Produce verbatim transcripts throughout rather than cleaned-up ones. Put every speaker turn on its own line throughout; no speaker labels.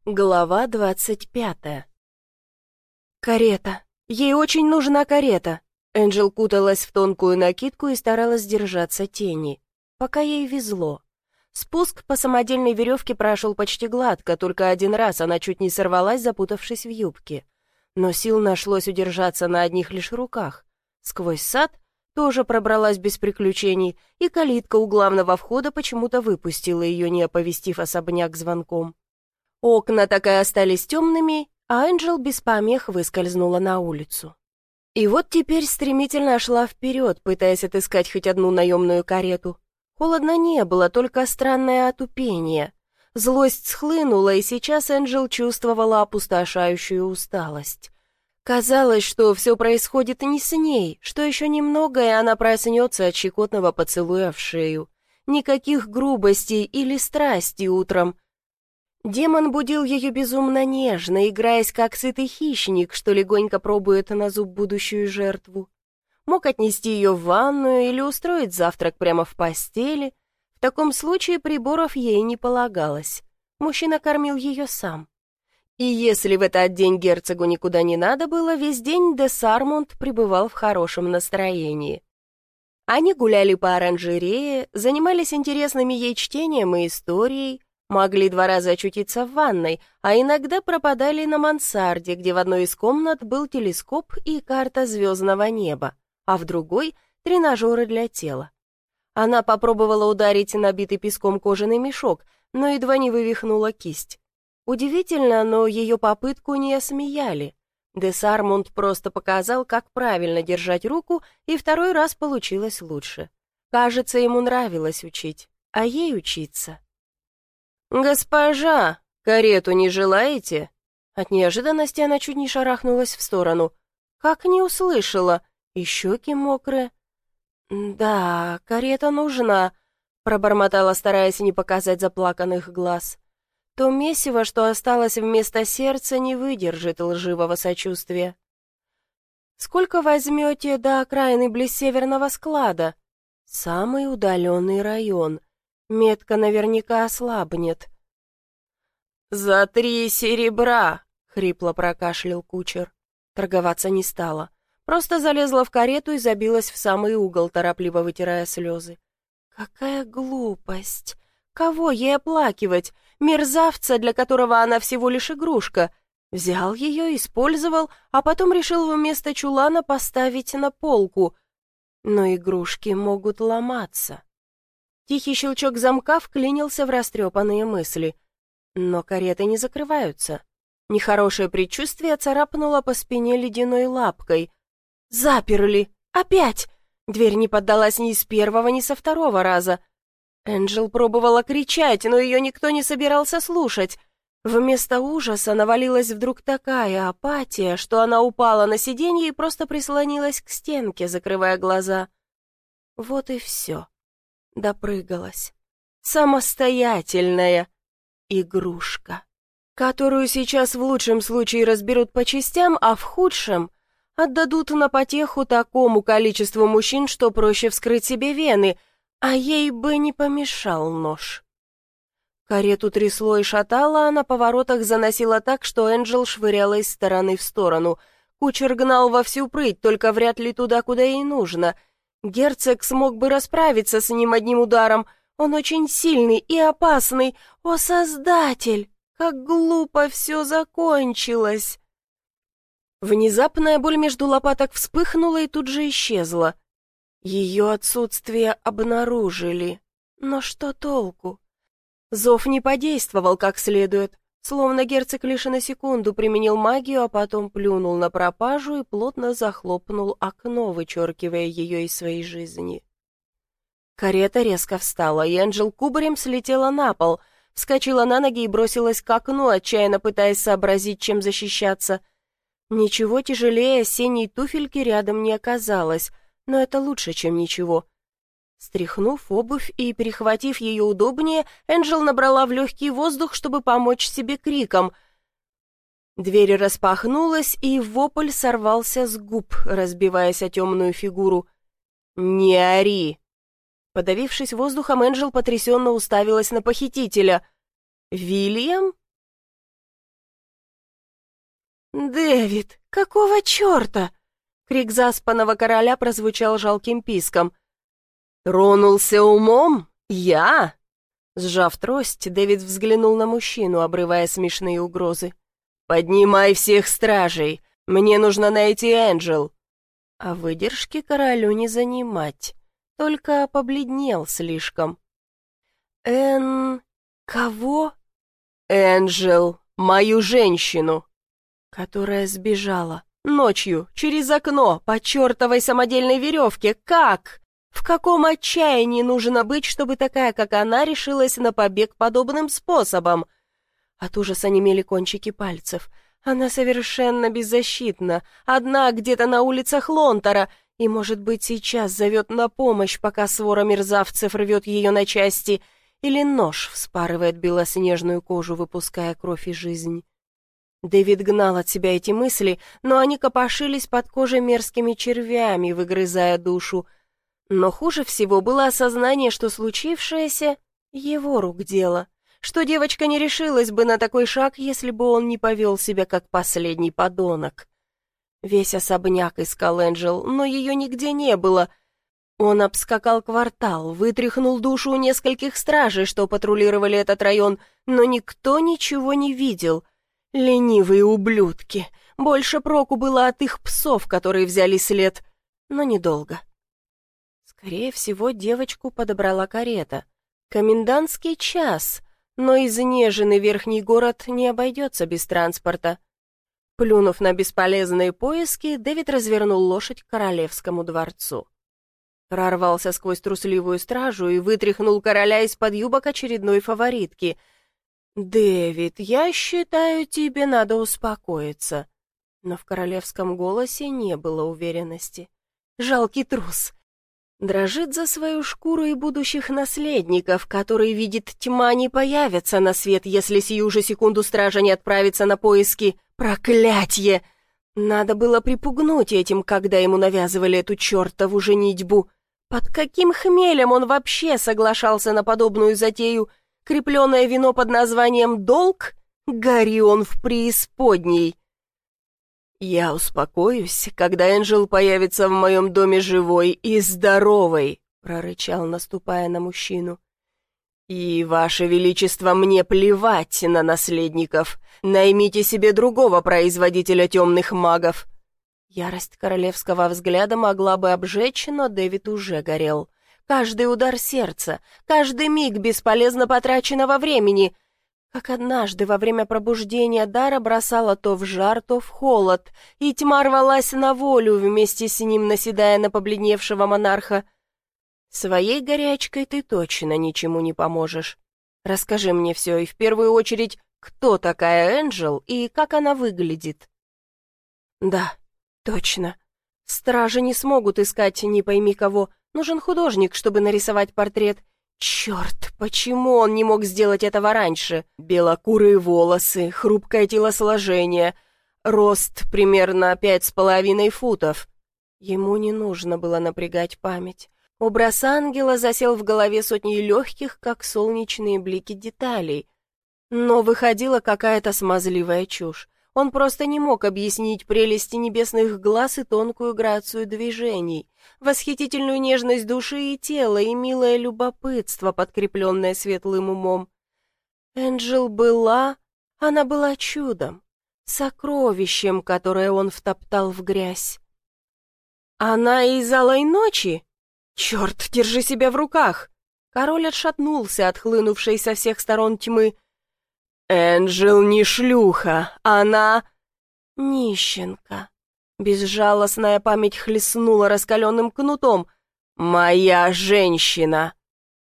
Глава двадцать пятая. Карета. Ей очень нужна карета. Энджел куталась в тонкую накидку и старалась держаться тени. Пока ей везло. Спуск по самодельной веревке прошел почти гладко, только один раз она чуть не сорвалась, запутавшись в юбке. Но сил нашлось удержаться на одних лишь руках. Сквозь сад тоже пробралась без приключений, и калитка у главного входа почему-то выпустила ее, не оповестив особняк звонком. Окна так и остались темными, а Энджел без помех выскользнула на улицу. И вот теперь стремительно шла вперед, пытаясь отыскать хоть одну наемную карету. Холодно не было, только странное отупение. Злость схлынула, и сейчас Энджел чувствовала опустошающую усталость. Казалось, что все происходит не с ней, что еще немного, и она проснется от щекотного поцелуя в шею. Никаких грубостей или страсти утром. Демон будил ее безумно нежно, играясь как сытый хищник, что легонько пробует на зуб будущую жертву. Мог отнести ее в ванную или устроить завтрак прямо в постели. В таком случае приборов ей не полагалось. Мужчина кормил ее сам. И если в этот день герцогу никуда не надо было, весь день де Сармонт пребывал в хорошем настроении. Они гуляли по оранжерее, занимались интересными ей чтением и историей, могли два раза очутиться в ванной, а иногда пропадали на мансарде, где в одной из комнат был телескоп и карта звездного неба, а в другой — тренажеры для тела. Она попробовала ударить набитый песком кожаный мешок, но едва не вывихнула кисть. Удивительно, но ее попытку не осмеяли. Де Сармонт просто показал, как правильно держать руку, и второй раз получилось лучше. Кажется, ему нравилось учить, а ей учиться. «Госпожа, карету не желаете?» От неожиданности она чуть не шарахнулась в сторону. Как не услышала, и щеки мокрые. «Да, карета нужна», — пробормотала, стараясь не показать заплаканных глаз. То месиво, что осталось вместо сердца, не выдержит лживого сочувствия. «Сколько возьмете до окраины близ северного склада?» «Самый удаленный район. Метка наверняка ослабнет». «За три серебра!» — хрипло прокашлял кучер. Торговаться не стала. Просто залезла в карету и забилась в самый угол, торопливо вытирая слезы. «Какая глупость! Кого ей оплакивать? Мерзавца, для которого она всего лишь игрушка. Взял ее, использовал, а потом решил вместо чулана поставить на полку. Но игрушки могут ломаться». Тихий щелчок замка вклинился в растрепанные мысли. Но кареты не закрываются. Нехорошее предчувствие царапнуло по спине ледяной лапкой. «Заперли! Опять!» Дверь не поддалась ни с первого, ни со второго раза. Энджел пробовала кричать, но ее никто не собирался слушать. Вместо ужаса навалилась вдруг такая апатия, что она упала на сиденье и просто прислонилась к стенке, закрывая глаза. Вот и все. Допрыгалась. Самостоятельная игрушка, которую сейчас в лучшем случае разберут по частям, а в худшем отдадут на потеху такому количеству мужчин, что проще вскрыть себе вены, а ей бы не помешал нож. Карету трясло и шатало, а на поворотах заносило так, что Энджел швыряла из стороны в сторону. Кучер гнал во всю прыть, только вряд ли туда, куда ей нужно. Герцог смог бы расправиться с ним одним ударом. Он очень сильный и опасный. О, Создатель! Как глупо все закончилось! Внезапная боль между лопаток вспыхнула и тут же исчезла. Ее отсутствие обнаружили. Но что толку? Зов не подействовал как следует, словно герцог лишь на секунду применил магию, а потом плюнул на пропажу и плотно захлопнул окно, вычеркивая ее из своей жизни. Карета резко встала, и Энджел кубарем слетела на пол, вскочила на ноги и бросилась к окну, отчаянно пытаясь сообразить, чем защищаться. Ничего тяжелее осенней туфельки рядом не оказалось, но это лучше, чем ничего. Стряхнув обувь и перехватив ее удобнее, Энджел набрала в легкий воздух, чтобы помочь себе криком. Дверь распахнулась, и вопль сорвался с губ, разбиваясь о темную фигуру. «Не ори!» Подавившись воздухом, Энджел потрясенно уставилась на похитителя. «Вильям?» «Дэвид, какого черта?» Крик заспанного короля прозвучал жалким писком. «Тронулся умом? Я?» Сжав трость, Дэвид взглянул на мужчину, обрывая смешные угрозы. «Поднимай всех стражей! Мне нужно найти Энджел!» А выдержки королю не занимать, только побледнел слишком. «Эн... кого?» «Энджел, мою женщину!» «Которая сбежала. Ночью, через окно, по чертовой самодельной веревке. Как? В каком отчаянии нужно быть, чтобы такая, как она, решилась на побег подобным способом?» От ужаса немели кончики пальцев. Она совершенно беззащитна, одна где-то на улицах Лонтара, и, может быть, сейчас зовет на помощь, пока свора мерзавцев рвет ее на части, или нож вспарывает белоснежную кожу, выпуская кровь и жизнь. Дэвид гнал от себя эти мысли, но они копошились под кожей мерзкими червями, выгрызая душу. Но хуже всего было осознание, что случившееся — его рук дело, что девочка не решилась бы на такой шаг, если бы он не повел себя как последний подонок. Весь особняк искал Энджел, но ее нигде не было. Он обскакал квартал, вытряхнул душу у нескольких стражей, что патрулировали этот район, но никто ничего не видел. Ленивые ублюдки. Больше проку было от их псов, которые взяли след, но недолго. Скорее всего, девочку подобрала карета. Комендантский час, но изнеженный верхний город не обойдется без транспорта. Плюнув на бесполезные поиски, Дэвид развернул лошадь к королевскому дворцу. Прорвался сквозь трусливую стражу и вытряхнул короля из-под юбок очередной фаворитки. «Дэвид, я считаю, тебе надо успокоиться». Но в королевском голосе не было уверенности. Жалкий трус. Дрожит за свою шкуру и будущих наследников, которые, видит тьма, не появятся на свет, если сию же секунду стража не отправится на поиски. Проклятье! Надо было припугнуть этим, когда ему навязывали эту чертову женитьбу. Под каким хмелем он вообще соглашался на подобную затею? Крепленное вино под названием «Долг»? Гори он в преисподней. «Я успокоюсь, когда Энджел появится в моем доме живой и здоровой», — прорычал, наступая на мужчину. «И, Ваше Величество, мне плевать на наследников. Наймите себе другого производителя темных магов». Ярость королевского взгляда могла бы обжечь, но Дэвид уже горел. Каждый удар сердца, каждый миг бесполезно потраченного времени. Как однажды во время пробуждения дара бросала то в жар, то в холод, и тьма рвалась на волю, вместе с ним наседая на побледневшего монарха. «Своей горячкой ты точно ничему не поможешь. Расскажи мне все, и в первую очередь, кто такая Энджел и как она выглядит?» «Да, точно. Стражи не смогут искать не пойми кого. Нужен художник, чтобы нарисовать портрет. Черт, почему он не мог сделать этого раньше? Белокурые волосы, хрупкое телосложение, рост примерно пять с половиной футов». Ему не нужно было напрягать память. Образ ангела засел в голове сотней легких, как солнечные блики, деталей. Но выходила какая-то смазливая чушь. Он просто не мог объяснить прелести небесных глаз и тонкую грацию движений, восхитительную нежность души и тела и милое любопытство, подкрепленное светлым умом. Энджел была, она была чудом, сокровищем, которое он втоптал в грязь. «Она из алой ночи? Черт, держи себя в руках!» Король отшатнулся от хлынувшей со всех сторон тьмы. «Энджел не шлюха, она...» «Нищенка». Безжалостная память хлестнула раскаленным кнутом. «Моя женщина!»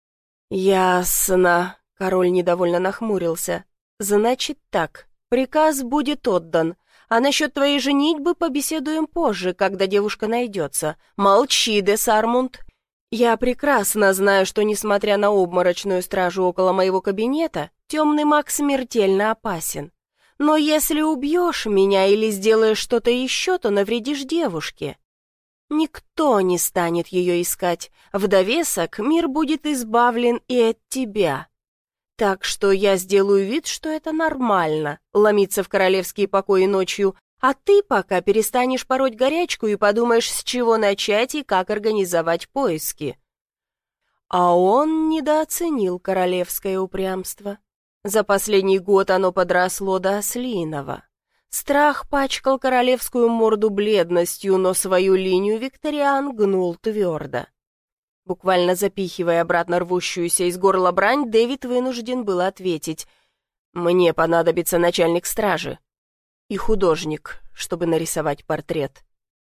«Ясно», — король недовольно нахмурился. «Значит так, приказ будет отдан, а насчет твоей женитьбы побеседуем позже, когда девушка найдется. Молчи, де Сармунд. Я прекрасно знаю, что, несмотря на обморочную стражу около моего кабинета, темный маг смертельно опасен. Но если убьешь меня или сделаешь что-то еще, то навредишь девушке. Никто не станет ее искать. В довесок мир будет избавлен и от тебя. Так что я сделаю вид, что это нормально, ломиться в королевские покои ночью, А ты пока перестанешь пороть горячку и подумаешь, с чего начать и как организовать поиски». А он недооценил королевское упрямство. За последний год оно подросло до ослиного. Страх пачкал королевскую морду бледностью, но свою линию Викториан гнул твердо. Буквально запихивая обратно рвущуюся из горла брань, Дэвид вынужден был ответить: «Мне понадобится начальник стражи и художник, чтобы нарисовать портрет».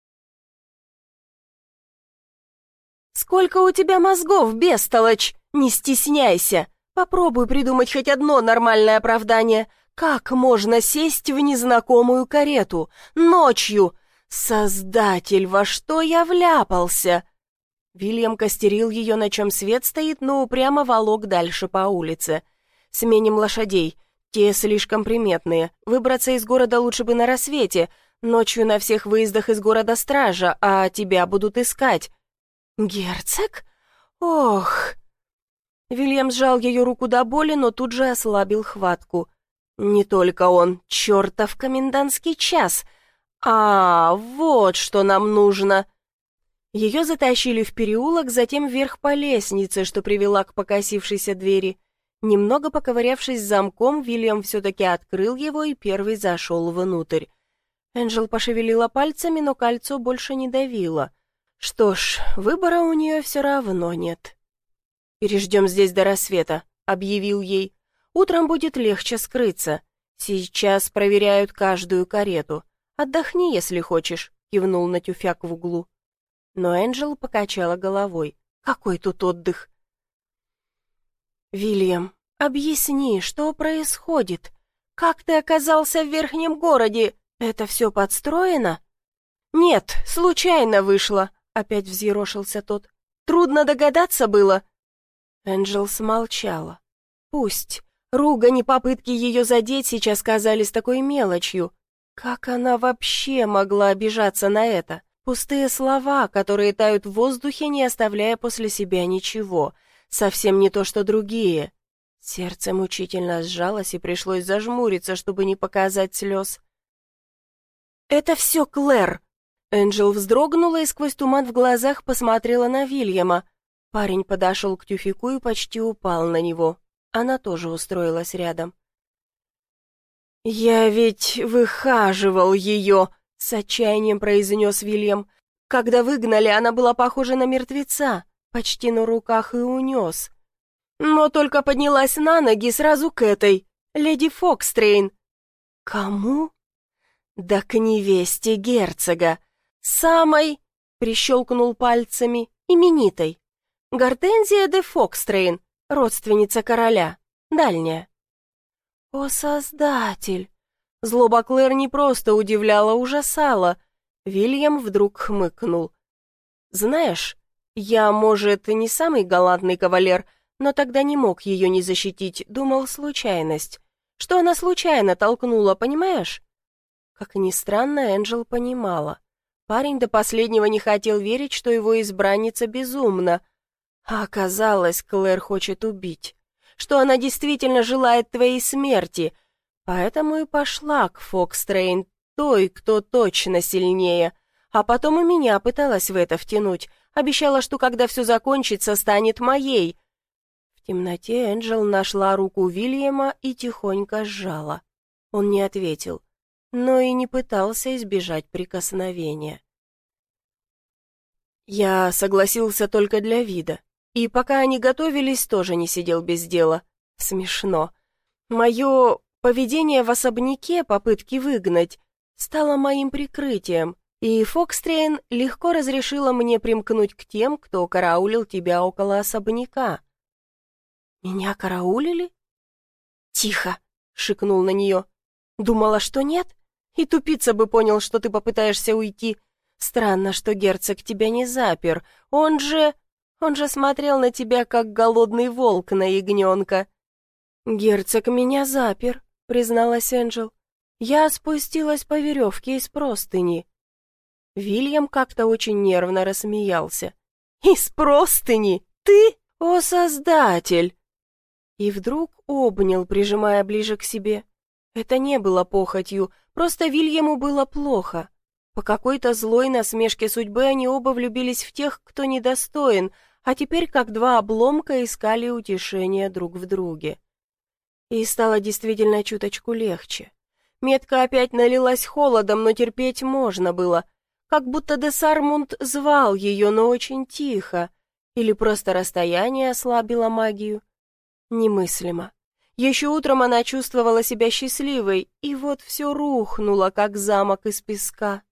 «Сколько у тебя мозгов, бестолочь! Не стесняйся! Попробуй придумать хоть одно нормальное оправдание. Как можно сесть в незнакомую карету? Ночью? Создатель, во что я вляпался?» Вильям костерил ее, на чем свет стоит, но упрямо волок дальше по улице. «Сменим лошадей. Те слишком приметные. Выбраться из города лучше бы на рассвете. Ночью на всех выездах из города стража, а тебя будут искать». «Герцог? Ох!» Вильям сжал ее руку до боли, но тут же ослабил хватку. «Не только он, чертов комендантский час! А, вот что нам нужно!» Ее затащили в переулок, затем вверх по лестнице, что привела к покосившейся двери. Немного поковырявшись с замком, Вильям все-таки открыл его и первый зашел внутрь. Энджел пошевелила пальцами, но кольцо больше не давило. Что ж, выбора у нее все равно нет. «Переждем здесь до рассвета», — объявил ей. «Утром будет легче скрыться. Сейчас проверяют каждую карету. Отдохни, если хочешь», — кивнул на тюфяк в углу. Но Энджел покачала головой. «Какой тут отдых?» «Вильям, объясни, что происходит? Как ты оказался в верхнем городе? Это все подстроено?» «Нет, случайно вышло», — опять взъерошился тот. «Трудно догадаться было». Энджел смолчала. Пусть. Ругань и попытки ее задеть сейчас казались такой мелочью. Как она вообще могла обижаться на это? Пустые слова, которые тают в воздухе, не оставляя после себя ничего. Совсем не то, что другие. Сердце мучительно сжалось, и пришлось зажмуриться, чтобы не показать слез. «Это все Клэр!» Энджел вздрогнула и сквозь туман в глазах посмотрела на Вильяма. Парень подошел к тюфяку и почти упал на него. Она тоже устроилась рядом. «Я ведь выхаживал ее!» — с отчаянием произнес Вильям. «Когда выгнали, она была похожа на мертвеца, почти на руках и унес. Но только поднялась на ноги сразу к этой, леди Фокстрейн». «Кому?» «Да к невесте герцога. Самой», — прищелкнул пальцами, — «именитой. Гортензия де Фокстрейн, родственница короля, дальняя». «О, Создатель!» Злоба Клэр не просто удивляла, ужасала. Вильям вдруг хмыкнул. «Знаешь, я, может, и не самый галантный кавалер, но тогда не мог ее не защитить, думал, случайность. Что она случайно толкнула, понимаешь?» Как ни странно, Энджел понимала. Парень до последнего не хотел верить, что его избранница безумна. А оказалось, Клэр хочет убить. Что она действительно желает твоей смерти. Поэтому и пошла к Фокстрейн, той, кто точно сильнее. А потом и меня пыталась в это втянуть. Обещала, что когда все закончится, станет моей. В темноте Энджел нашла руку Вильяма и тихонько сжала. Он не ответил, но и не пытался избежать прикосновения. Я согласился только для вида. И пока они готовились, тоже не сидел без дела. Смешно. Мое поведение в особняке, попытки выгнать, стало моим прикрытием, и Фокстрейн легко разрешила мне примкнуть к тем, кто караулил тебя около особняка. «Меня караулили?» «Тихо!» — шикнул на нее. «Думала, что нет? И тупица бы понял, что ты попытаешься уйти. Странно, что герцог тебя не запер. Он же... Он же смотрел на тебя, как голодный волк на ягненка». «Герцог меня запер», — призналась Энджел. «Я спустилась по веревке из простыни». Вильям как-то очень нервно рассмеялся. «Из простыни? Ты? О, Создатель!» И вдруг обнял, прижимая ближе к себе. Это не было похотью, просто Вильяму было плохо. По какой-то злой насмешке судьбы они оба влюбились в тех, кто недостоин, а теперь как два обломка искали утешения друг в друге. И стало действительно чуточку легче. Метка опять налилась холодом, но терпеть можно было, как будто де Сармунд звал ее, но очень тихо, или просто расстояние ослабило магию. Немыслимо. Еще утром она чувствовала себя счастливой, и вот все рухнуло, как замок из песка.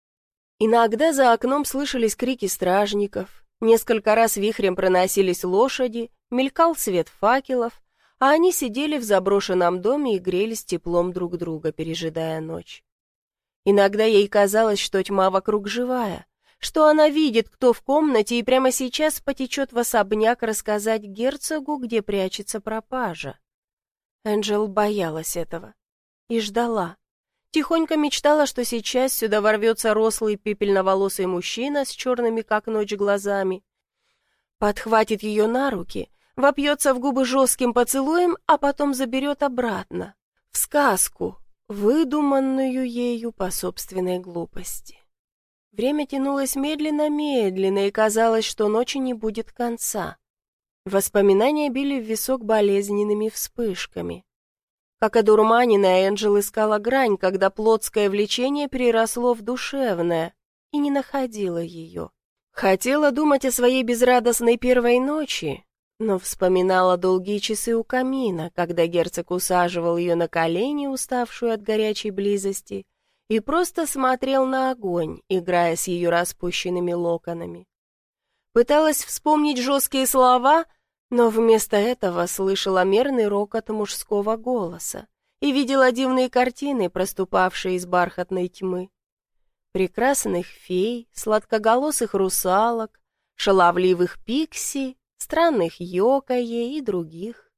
Иногда за окном слышались крики стражников, несколько раз вихрем проносились лошади, мелькал свет факелов, а они сидели в заброшенном доме и грелись теплом друг друга, пережидая ночь. Иногда ей казалось, что тьма вокруг живая, что она видит, кто в комнате, и прямо сейчас потечет в особняк рассказать герцогу, где прячется пропажа. Энджел боялась этого и ждала. Тихонько мечтала, что сейчас сюда ворвется рослый пепельноволосый мужчина с черными как ночь глазами, подхватит ее на руки, вопьется в губы жестким поцелуем, а потом заберет обратно, в сказку, выдуманную ею по собственной глупости. Время тянулось медленно-медленно, и казалось, что ночи не будет конца. Воспоминания били в висок болезненными вспышками. Как одурманенная, Энджел искала грань, когда плотское влечение переросло в душевное, и не находила ее. Хотела думать о своей безрадостной первой ночи, но вспоминала долгие часы у камина, когда герцог усаживал ее на колени, уставшую от горячей близости, и просто смотрел на огонь, играя с ее распущенными локонами. Пыталась вспомнить жесткие слова, но вместо этого слышала мерный рокот мужского голоса и видела дивные картины, проступавшие из бархатной тьмы. Прекрасных фей, сладкоголосых русалок, шаловливых пикси, странных йокае и других.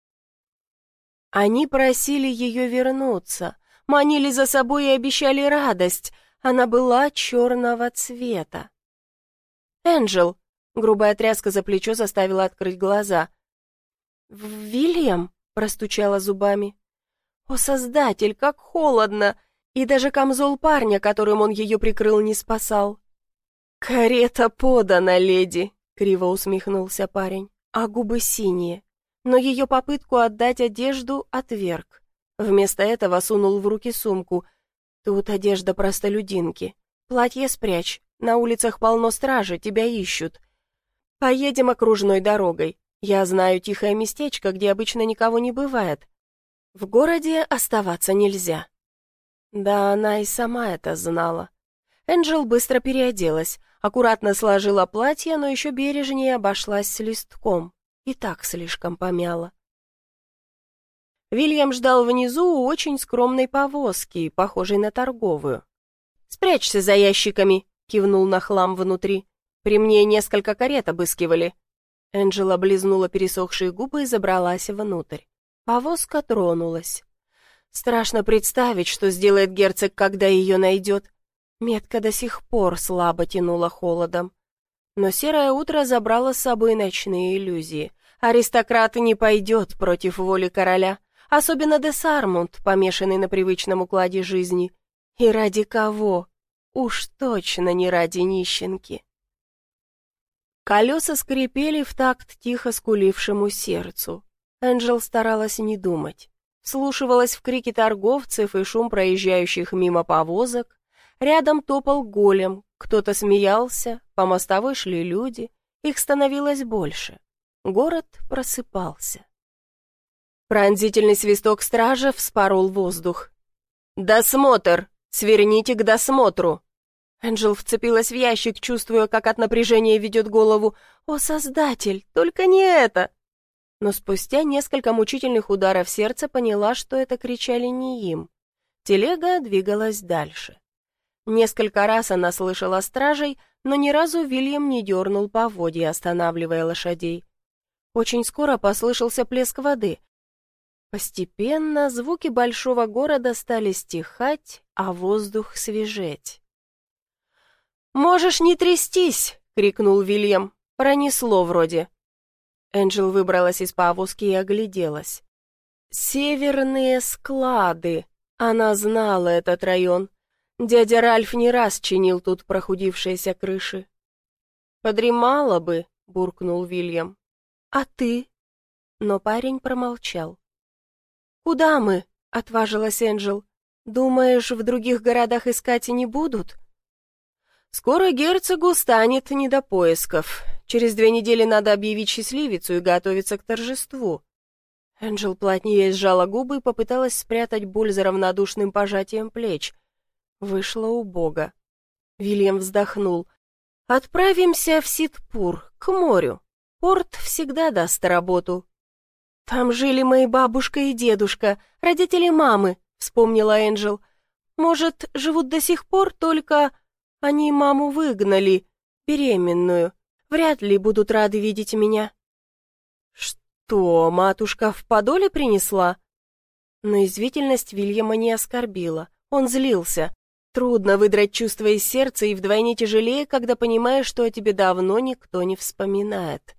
Они просили ее вернуться, манили за собой и обещали радость. Она была черного цвета. «Энджел!» — грубая тряска за плечо заставила открыть глаза. «Вильям!» — простучала зубами. «О, Создатель, как холодно!» И даже камзол парня, которым он ее прикрыл, не спасал. «Карета подана, леди!» — криво усмехнулся парень, а губы синие. Но ее попытку отдать одежду отверг. Вместо этого сунул в руки сумку. «Тут одежда простолюдинки. Платье спрячь. На улицах полно стражи, тебя ищут. Поедем окружной дорогой. Я знаю тихое местечко, где обычно никого не бывает. В городе оставаться нельзя». Да, она и сама это знала. Энджел быстро переоделась, аккуратно сложила платье, но еще бережнее обошлась с листком. И так слишком помяла. Вильям ждал внизу у очень скромной повозки, похожей на торговую. «Спрячься за ящиками», — кивнул на хлам внутри. «При мне несколько карет обыскивали». Энджел облизнула пересохшие губы и забралась внутрь. Повозка тронулась. Страшно представить, что сделает герцог, когда ее найдет. Метка до сих пор слабо тянула холодом. Но серое утро забрало с собой ночные иллюзии. Аристократ не пойдет против воли короля, особенно де Сармунд, помешанный на привычном укладе жизни. И ради кого? Уж точно не ради нищенки. Колеса скрипели в такт тихо скулившему сердцу. Энджел старалась не думать. Вслушивалась в крики торговцев и шум проезжающих мимо повозок. Рядом топал голем, кто-то смеялся, по мостовой шли люди, их становилось больше. Город просыпался. Пронзительный свисток стража вспорол воздух. «Досмотр! Сверните к досмотру!» Энджел вцепилась в ящик, чувствуя, как от напряжения ведет голову. «О, Создатель, только не это!» Но спустя несколько мучительных ударов сердца поняла, что это кричали не им. Телега двигалась дальше. Несколько раз она слышала стражей, но ни разу Вильям не дернул поводья, останавливая лошадей. Очень скоро послышался плеск воды. Постепенно звуки большого города стали стихать, а воздух свежеть. «Можешь не трястись!» — крикнул Вильям. «Пронесло вроде». Энджел выбралась из повозки и огляделась. «Северные склады», Она знала этот район. Дядя Ральф не раз чинил тут прохудившиеся крыши. «Подремала бы», — буркнул Вильям. «А ты?» Но парень промолчал. «Куда мы?» — отважилась Энджел. «Думаешь, в других городах искать и не будут?» «Скоро герцогу станет не до поисков. Через две недели надо объявить счастливицу и готовиться к торжеству». Энджел плотнее сжала губы и попыталась спрятать боль за равнодушным пожатием плеч. Вышло убого. Вильям вздохнул. «Отправимся в Ситпур, к морю. Порт всегда даст работу». «Там жили мои бабушка и дедушка, родители мамы», — вспомнила Энджел. «Может, живут до сих пор, только они маму выгнали, беременную. Вряд ли будут рады видеть меня». «Что, матушка в подоле принесла?» Но язвительность Вильяма не оскорбила. Он злился. Трудно выдрать чувства из сердца, и вдвойне тяжелее, когда понимаешь, что о тебе давно никто не вспоминает.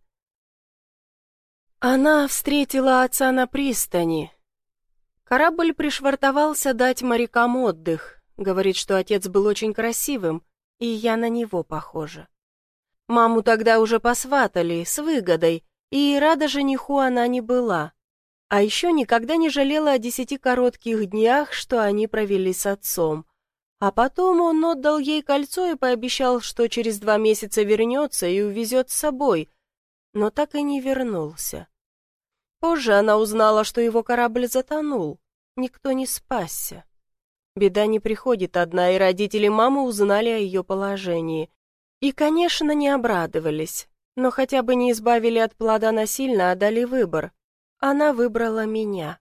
Она встретила отца на пристани. Корабль пришвартовался дать морякам отдых. Говорит, что отец был очень красивым, и я на него похожа. Маму тогда уже посватали, с выгодой, и рада жениху она не была. А еще никогда не жалела о десяти коротких днях, что они провели с отцом. А потом он отдал ей кольцо и пообещал, что через два месяца вернется и увезет с собой, но так и не вернулся. Позже она узнала, что его корабль затонул, никто не спасся. Беда не приходит одна, и родители мамы узнали о ее положении. И, конечно, не обрадовались, но хотя бы не избавили от плода насильно, а дали выбор. Она выбрала меня.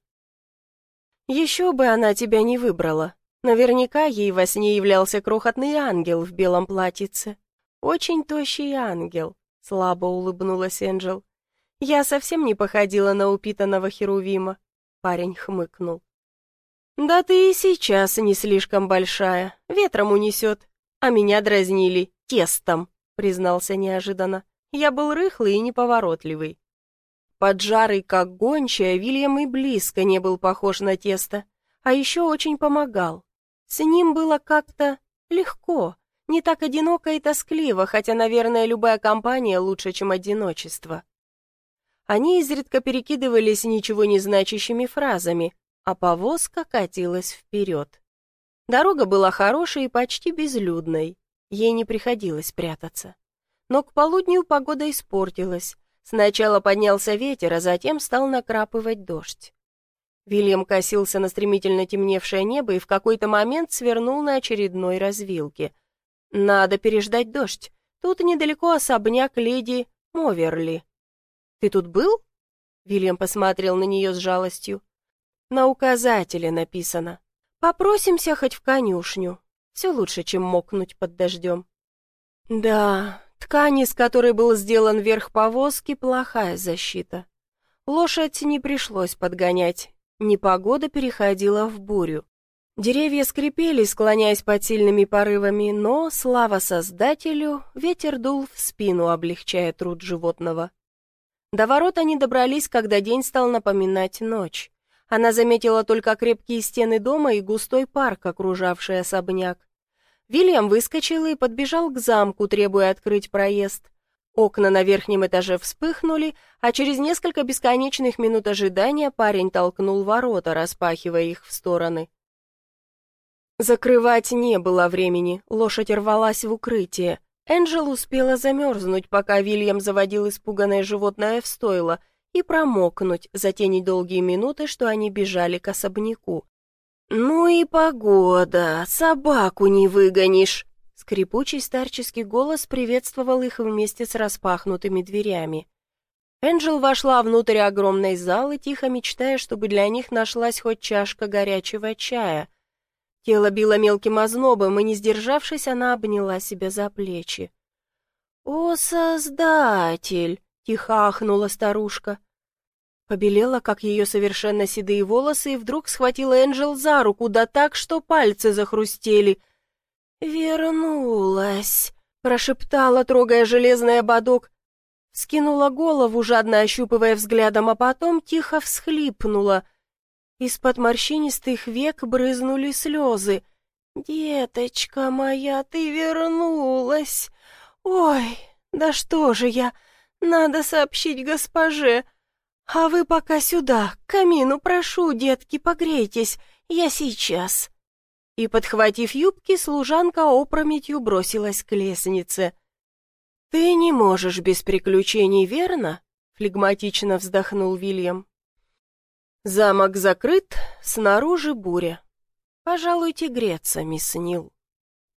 Еще бы она тебя не выбрала. Наверняка ей во сне являлся крохотный ангел в белом платьице. Очень тощий ангел, слабо улыбнулась Энджел. Я совсем не походила на упитанного херувима. Парень хмыкнул. Да ты и сейчас не слишком большая, ветром унесет. А меня дразнили тестом, признался неожиданно. Я был рыхлый и неповоротливый. Поджарый, как гончая, Вильям и близко не был похож на тесто, а еще очень помогал. С ним было как-то легко, не так одиноко и тоскливо, хотя, наверное, любая компания лучше, чем одиночество. Они изредка перекидывались ничего не значащими фразами, а повозка катилась вперед. Дорога была хорошей и почти безлюдной, ей не приходилось прятаться. Но к полудню погода испортилась. Сначала поднялся ветер, а затем стал накрапывать дождь. Вильям косился на стремительно темневшее небо и в какой-то момент свернул на очередной развилке. «Надо переждать дождь. Тут недалеко особняк леди Моверли». «Ты тут был?» Вильям посмотрел на нее с жалостью. «На указателе написано. Попросимся хоть в конюшню. Все лучше, чем мокнуть под дождем». «Да, ткань, из которой был сделан верх повозки, плохая защита. Лошадь не пришлось подгонять. Непогода переходила в бурю. Деревья скрипели, склоняясь под сильными порывами, но, слава Создателю, ветер дул в спину, облегчая труд животного. До ворот они добрались, когда день стал напоминать ночь. Она заметила только крепкие стены дома и густой парк, окружавший особняк. Вильям выскочил и подбежал к замку, требуя открыть проезд. Окна на верхнем этаже вспыхнули, а через несколько бесконечных минут ожидания парень толкнул ворота, распахивая их в стороны. Закрывать не было времени, лошадь рвалась в укрытие. Энджел успела замерзнуть, пока Вильям заводил испуганное животное в стойло, и промокнуть за те недолгие минуты, что они бежали к особняку. «Ну и погода, собаку не выгонишь!» Скрипучий старческий голос приветствовал их вместе с распахнутыми дверями. Энджел вошла внутрь огромной залы, тихо мечтая, чтобы для них нашлась хоть чашка горячего чая. Тело било мелким ознобом, и, не сдержавшись, она обняла себя за плечи. «О, Создатель!» — тихо ахнула старушка. Побелела, как ее совершенно седые волосы, и вдруг схватила Энджел за руку, да так, что пальцы захрустели. «Вернулась!» — прошептала, трогая железный ободок. Скинула голову, жадно ощупывая взглядом, а потом тихо всхлипнула. Из-под морщинистых век брызнули слезы. «Деточка моя, ты вернулась! Ой, да что же я? Надо сообщить госпоже. А вы пока сюда, к камину, прошу, детки, погрейтесь, я сейчас». И, подхватив юбки, служанка опрометью бросилась к лестнице. «Ты не можешь без приключений, верно?» — флегматично вздохнул Вильям. «Замок закрыт, снаружи буря. Пожалуйте греться, мисс Нил».